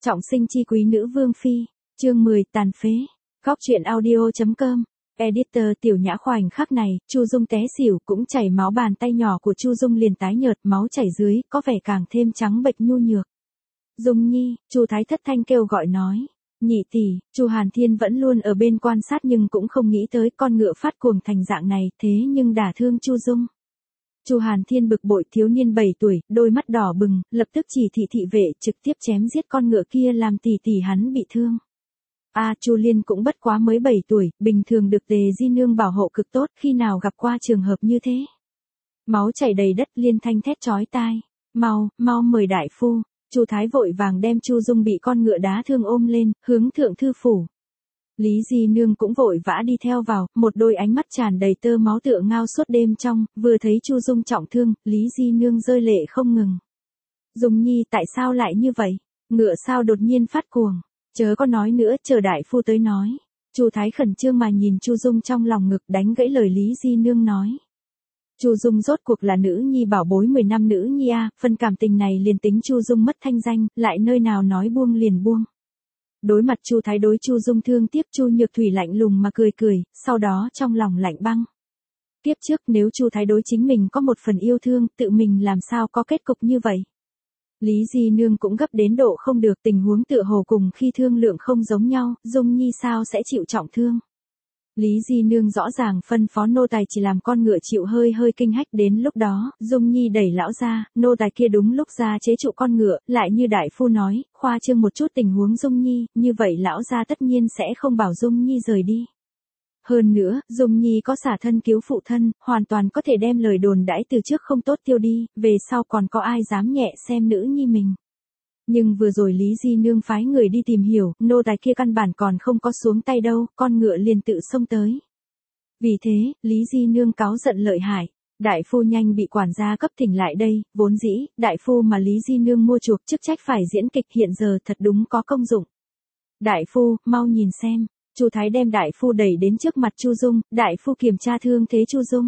Trọng sinh chi quý nữ vương phi, chương 10 tàn phế. Góc truyện audio.com. Editor Tiểu Nhã khoảnh khắc này, Chu Dung té xỉu, cũng chảy máu, bàn tay nhỏ của Chu Dung liền tái nhợt, máu chảy dưới, có vẻ càng thêm trắng bệch nhu nhược. Dung Nhi, Chu Thái thất thanh kêu gọi nói. Nhị tỷ, Chu Hàn Thiên vẫn luôn ở bên quan sát nhưng cũng không nghĩ tới con ngựa phát cuồng thành dạng này, thế nhưng đả thương Chu Dung. Chu Hàn Thiên bực bội, thiếu niên 7 tuổi, đôi mắt đỏ bừng, lập tức chỉ thị thị vệ trực tiếp chém giết con ngựa kia làm tỷ tỷ hắn bị thương. Chu Liên cũng bất quá mới 7 tuổi, bình thường được Tề Di Nương bảo hộ cực tốt, khi nào gặp qua trường hợp như thế. Máu chảy đầy đất, Liên thanh thét chói tai. Mau mời đại phu. Chu Thái vội vàng đem Chu Dung bị con ngựa đá thương ôm lên, hướng thượng thư phủ. Lý Di Nương cũng vội vã đi theo vào, một đôi ánh mắt tràn đầy tơ máu tựa ngao suốt đêm trong, vừa thấy Chu Dung trọng thương, Lý Di Nương rơi lệ không ngừng. Dung Nhi, tại sao lại như vậy? Ngựa sao đột nhiên phát cuồng? Chớ có nói nữa, chờ đại phu tới nói. Chu Thái khẩn trương mà nhìn Chu Dung trong lòng ngực, đánh gãy lời Lý Di Nương nói. Chu Dung rốt cuộc là nữ nhi bảo bối 10 năm nữ nhi phân cảm tình này liền tính Chu Dung mất thanh danh, lại nơi nào nói buông liền buông. Đối mặt Chu Thái đối Chu Dung thương tiếc, Chu Nhược Thủy lạnh lùng mà cười, sau đó trong lòng lạnh băng. Tiếp trước nếu Chu Thái đối chính mình có một phần yêu thương, tự mình làm sao có kết cục như vậy. Lý Di Nương cũng gấp đến độ không được, tình huống tựa hồ cùng khi thương lượng không giống nhau, Dung Nhi sao sẽ chịu trọng thương. Lý Di Nương rõ ràng phân phó nô tài chỉ làm con ngựa chịu hơi kinh hách, đến lúc đó, Dung Nhi đẩy lão ra, nô tài kia đúng lúc ra chế trụ con ngựa, lại như đại phu nói, khoa trương một chút tình huống Dung Nhi, như vậy lão ra tất nhiên sẽ không bảo Dung Nhi rời đi. Hơn nữa, Dung Nhi có xả thân cứu phụ thân, hoàn toàn có thể đem lời đồn đãi từ trước không tốt tiêu đi, về sau còn có ai dám nhẹ xem nữ nhi mình. Nhưng vừa rồi Lý Di Nương phái người đi tìm hiểu, nô tài kia căn bản còn không có xuống tay đâu, con ngựa liền tự xông tới. Vì thế, Lý Di Nương cáu giận lợi hại. Đại phu nhanh bị quản gia cấp thỉnh lại đây, vốn dĩ, đại phu mà Lý Di Nương mua chuộc chức trách phải diễn kịch, hiện giờ thật đúng có công dụng. Đại phu, mau nhìn xem. Chu Thái đem đại phu đẩy đến trước mặt Chu Dung, đại phu kiểm tra thương thế Chu Dung.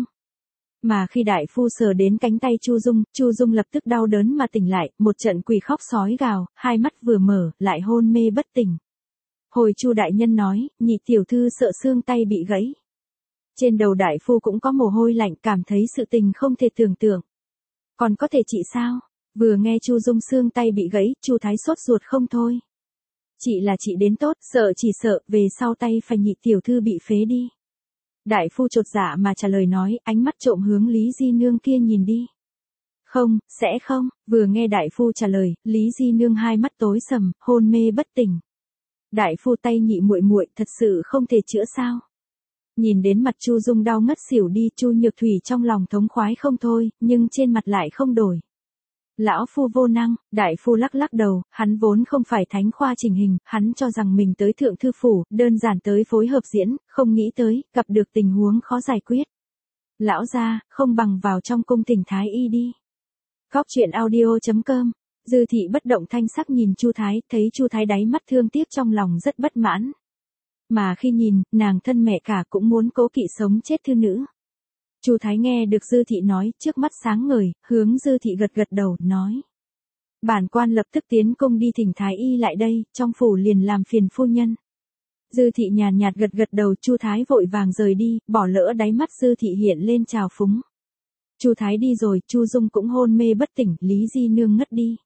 Mà khi đại phu sờ đến cánh tay Chu Dung lập tức đau đớn mà tỉnh lại, một trận quỳ khóc sói gào, hai mắt vừa mở, lại hôn mê bất tỉnh. Hồi Chu đại nhân nói, nhị tiểu thư sợ xương tay bị gãy. Trên đầu đại phu cũng có mồ hôi lạnh, cảm thấy sự tình không thể tưởng tượng. Còn có thể trị sao? Vừa nghe Chu Dung xương tay bị gãy, Chu Thái sốt ruột không thôi. Chị là chị đến tốt, chỉ sợ về sau tay phải nhị tiểu thư bị phế đi. Đại phu chột dạ mà trả lời nói, ánh mắt trộm hướng Lý Di Nương kia nhìn đi. Không, sẽ không. Vừa nghe đại phu trả lời, Lý Di Nương hai mắt tối sầm, hôn mê bất tỉnh. Đại phu tay nhị muội muội, thật sự không thể chữa sao? Nhìn đến mặt Chu Dung đau ngất xỉu đi, Chu Nhược Thủy trong lòng thống khoái không thôi, nhưng trên mặt lại không đổi. Lão phu vô năng, đại phu lắc đầu, hắn vốn không phải thánh khoa chỉnh hình, hắn cho rằng mình tới thượng thư phủ, đơn giản tới phối hợp diễn, không nghĩ tới, gặp được tình huống khó giải quyết. Lão gia, không bằng vào trong cung thỉnh thái y đi. Góc truyện audio.com. Dư thị bất động thanh sắc nhìn Chu Thái, thấy Chu Thái đáy mắt thương tiếc trong lòng rất bất mãn. Mà khi nhìn, nàng thân mẹ cả cũng muốn cố kỵ sống chết thư nữ. Chu Thái nghe được Dư thị nói, trước mắt sáng ngời, hướng Dư thị gật đầu, nói. Bản quan lập tức tiến cung đi thỉnh thái y lại đây, trong phủ liền làm phiền phu nhân. Dư thị nhàn nhạt gật đầu, Chu Thái vội vàng rời đi, bỏ lỡ đáy mắt Dư thị hiện lên trào phúng. Chu Thái đi rồi, Chu Dung cũng hôn mê bất tỉnh, Lý Di Nương ngất đi.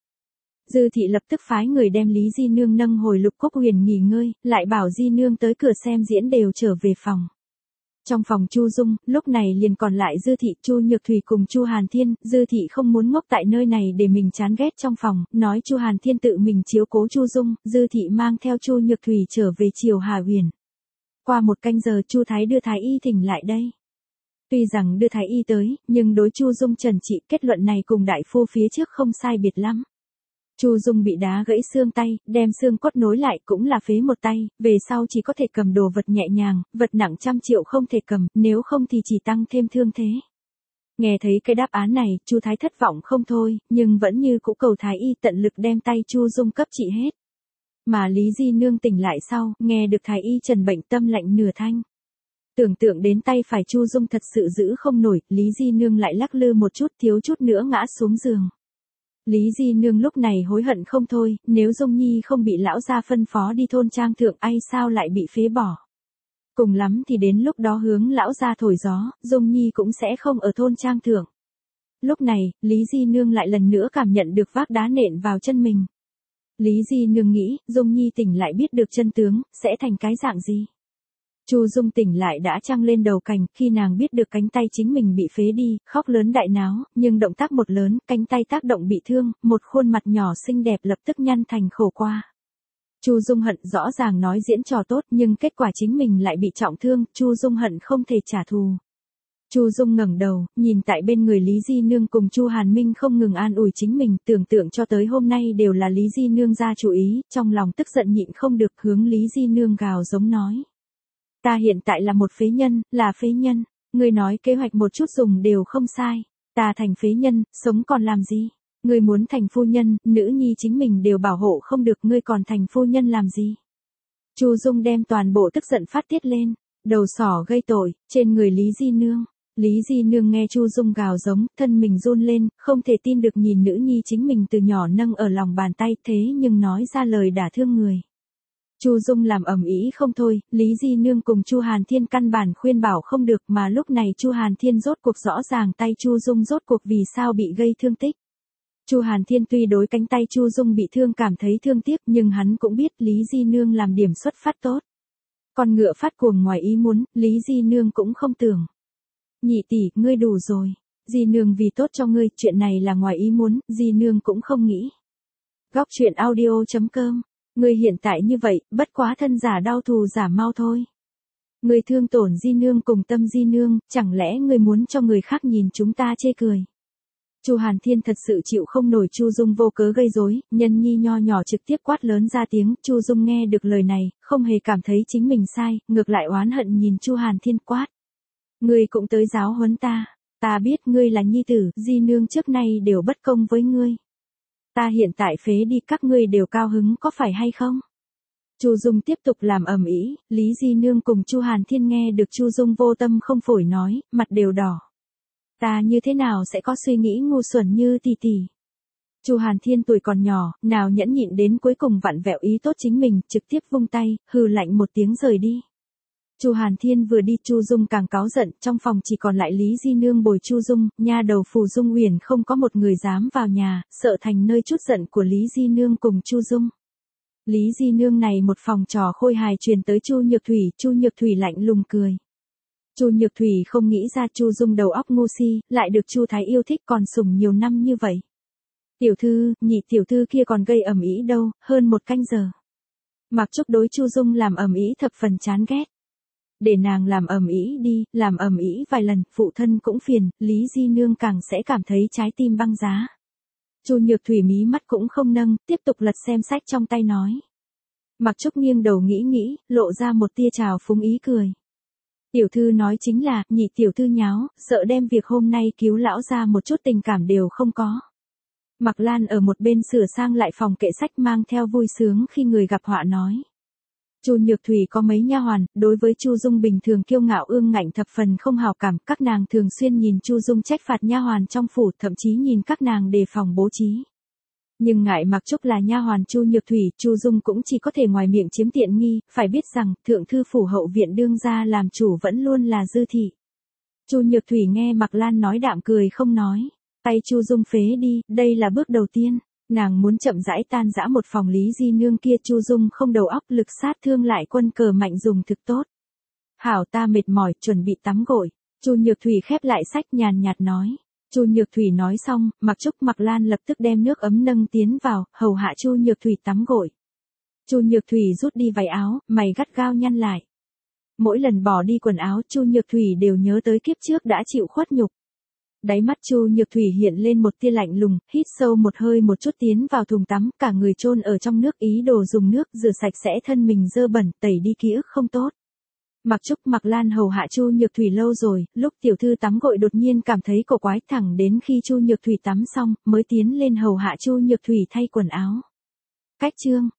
Dư thị lập tức phái người đem Lý Di Nương nâng hồi Lục Cốc Huyền nghỉ ngơi, lại bảo Di Nương tới cửa xem diễn đều trở về phòng. Trong phòng Chu Dung, lúc này liền còn lại Dư thị, Chu Nhược Thủy cùng Chu Hàn Thiên, Dư thị không muốn ngốc tại nơi này để mình chán ghét trong phòng, nói Chu Hàn Thiên tự mình chiếu cố Chu Dung, Dư thị mang theo Chu Nhược Thủy trở về Triều Hà Huyền. Qua một canh giờ Chu Thái đưa thái y thỉnh lại đây. Tuy rằng đưa thái y tới, nhưng đối Chu Dung trần trị, kết luận này cùng đại phu phía trước không sai biệt lắm. Chu Dung bị đá gãy xương tay, đem xương cốt nối lại cũng là phế một tay, về sau chỉ có thể cầm đồ vật nhẹ nhàng, vật nặng trăm triệu không thể cầm, nếu không thì chỉ tăng thêm thương thế. Nghe thấy cái đáp án này, Chu Thái thất vọng không thôi, nhưng vẫn như cũ cầu thái y tận lực đem tay Chu Dung cấp trị hết. Mà Lý Di Nương tỉnh lại sau, nghe được thái y trần bệnh, tâm lạnh nửa thanh. Tưởng tượng đến tay phải Chu Dung thật sự giữ không nổi, Lý Di Nương lại lắc lư một chút, thiếu chút nữa ngã xuống giường. Lý Di Nương lúc này hối hận không thôi, nếu Dung Nhi không bị lão gia phân phó đi thôn trang thượng ai sao lại bị phế bỏ. Cùng lắm thì đến lúc đó hướng lão gia thổi gió, Dung Nhi cũng sẽ không ở thôn trang thượng. Lúc này, Lý Di Nương lại lần nữa cảm nhận được vác đá nện vào chân mình. Lý Di Nương nghĩ, Dung Nhi tỉnh lại biết được chân tướng, sẽ thành cái dạng gì? Chu Dung tỉnh lại đã trăng lên đầu cành, khi nàng biết được cánh tay chính mình bị phế đi, khóc lớn đại náo, nhưng động tác một lớn, cánh tay tác động bị thương, một khuôn mặt nhỏ xinh đẹp lập tức nhăn thành khổ qua. Chu Dung hận rõ ràng nói diễn trò tốt, nhưng kết quả chính mình lại bị trọng thương, Chu Dung hận không thể trả thù. Chu Dung ngẩng đầu, nhìn tại bên người Lý Di Nương cùng Chu Hàn Minh không ngừng an ủi chính mình, tưởng tượng cho tới hôm nay đều là Lý Di Nương ra chủ ý, trong lòng tức giận nhịn không được hướng Lý Di Nương gào giống nói. Ta hiện tại là một phế nhân, là phế nhân, ngươi nói kế hoạch một chút dùng đều không sai, ta thành phế nhân, sống còn làm gì? Ngươi muốn thành phu nhân, nữ nhi chính mình đều bảo hộ không được, ngươi còn thành phu nhân làm gì? Chu Dung đem toàn bộ tức giận phát tiết lên, đầu sỏ gây tội, trên người Lý Di Nương. Lý Di Nương nghe Chu Dung gào giống, thân mình run lên, không thể tin được nhìn nữ nhi chính mình từ nhỏ nâng ở lòng bàn tay, thế nhưng nói ra lời đả thương người. Chu Dung làm ầm ĩ không thôi, Lý Di Nương cùng Chu Hàn Thiên căn bản khuyên bảo không được, mà lúc này Chu Hàn Thiên rốt cuộc rõ ràng tay Chu Dung rốt cuộc vì sao bị gây thương tích. Chu Hàn Thiên tuy đối cánh tay Chu Dung bị thương cảm thấy thương tiếc, nhưng hắn cũng biết Lý Di Nương làm điểm xuất phát tốt. Con ngựa phát cuồng ngoài ý muốn, Lý Di Nương cũng không tưởng. Nhị tỷ, ngươi đủ rồi. Di Nương vì tốt cho ngươi, chuyện này là ngoài ý muốn, Di Nương cũng không nghĩ. Góc truyện audio.com. Ngươi hiện tại như vậy, bất quá thân giả đau thù giả mau thôi. Ngươi thương tổn Di Nương cùng tâm Di Nương, chẳng lẽ ngươi muốn cho người khác nhìn chúng ta chê cười? Chu Hàn Thiên thật sự chịu không nổi Chu Dung vô cớ gây rối, nhân nhi nho nhỏ trực tiếp quát lớn ra tiếng, Chu Dung nghe được lời này, không hề cảm thấy chính mình sai, ngược lại oán hận nhìn Chu Hàn Thiên quát. Ngươi cũng tới giáo huấn ta, ta biết ngươi là nhi tử, Di Nương trước nay đều bất công với ngươi. Ta hiện tại phế đi các ngươi đều cao hứng có phải hay không? Chu Dung tiếp tục làm ầm ĩ, Lý Di Nương cùng Chu Hàn Thiên nghe được Chu Dung vô tâm không phổi nói, mặt đều đỏ. Ta như thế nào sẽ có suy nghĩ ngu xuẩn như tỷ tỷ? Chu Hàn Thiên tuổi còn nhỏ, nào nhẫn nhịn đến cuối cùng vặn vẹo ý tốt chính mình, trực tiếp vung tay, hừ lạnh một tiếng rời đi. Chu Hàn Thiên vừa đi, Chu Dung càng cáu giận, trong phòng chỉ còn lại Lý Di Nương bồi Chu Dung, nha đầu Phù Dung Uyển không có một người dám vào nhà, sợ thành nơi chút giận của Lý Di Nương cùng Chu Dung. Lý Di Nương này một phòng trò khôi hài truyền tới Chu Nhược Thủy lạnh lùng cười. Chu Nhược Thủy không nghĩ ra Chu Dung đầu óc ngu si, lại được Chu Thái yêu thích còn sủng nhiều năm như vậy. Tiểu thư, nhị tiểu thư kia còn gây ầm ĩ đâu, hơn một canh giờ. Mặc Trúc đối Chu Dung làm ầm ĩ thập phần chán ghét. Để nàng làm ầm ĩ đi, làm ầm ĩ vài lần, phụ thân cũng phiền, Lý Di Nương càng sẽ cảm thấy trái tim băng giá. Chu Nhược Thủy mí mắt cũng không nâng, tiếp tục lật xem sách trong tay nói. Mặc Trúc nghiêng đầu nghĩ, lộ ra một tia trào phúng ý cười. Tiểu thư nói chính là, nhị tiểu thư nháo, sợ đem việc hôm nay cứu lão ra một chút tình cảm đều không có. Mạc Lan ở một bên sửa sang lại phòng kệ sách mang theo vui sướng khi người gặp họa nói. Chu Nhược Thủy có mấy nha hoàn, đối với Chu Dung bình thường kiêu ngạo ương ngạnh thập phần không hào cảm, các nàng thường xuyên nhìn Chu Dung trách phạt nha hoàn trong phủ, thậm chí nhìn các nàng đề phòng bố trí. Nhưng ngại Mạc Trúc là nha hoàn Chu Nhược Thủy, Chu Dung cũng chỉ có thể ngoài miệng chiếm tiện nghi, phải biết rằng, thượng thư phủ hậu viện đương gia làm chủ vẫn luôn là dư thị. Chu Nhược Thủy nghe Mạc Lan nói đạm cười không nói, tay Chu Dung phế đi, đây là bước đầu tiên. Nàng muốn chậm rãi tan rã một phòng Lý Di Nương kia, Chu Dung không đầu óc, lực sát thương lại quân cờ mạnh dùng thực tốt. Hảo, ta mệt mỏi, chuẩn bị tắm gội. Chu Nhược Thủy khép lại sách nhàn nhạt nói. Chu Nhược Thủy nói xong, Mạc Trúc Mạc Lan lập tức đem nước ấm nâng tiến vào, hầu hạ Chu Nhược Thủy tắm gội. Chu Nhược Thủy rút đi váy áo, mày gắt gao nhăn lại. Mỗi lần bỏ đi quần áo, Chu Nhược Thủy đều nhớ tới kiếp trước đã chịu khuất nhục. Đáy mắt Chu Nhược Thủy hiện lên một tia lạnh lùng, hít sâu một hơi một chút tiến vào thùng tắm, cả người chôn ở trong nước, ý đồ dùng nước rửa sạch sẽ thân mình dơ bẩn, tẩy đi ký ức không tốt. Mạc Trúc Mạc Lan hầu hạ Chu Nhược Thủy lâu rồi, lúc tiểu thư tắm gội đột nhiên cảm thấy cổ quái, thẳng đến khi Chu Nhược Thủy tắm xong, mới tiến lên hầu hạ Chu Nhược Thủy thay quần áo. Cách chương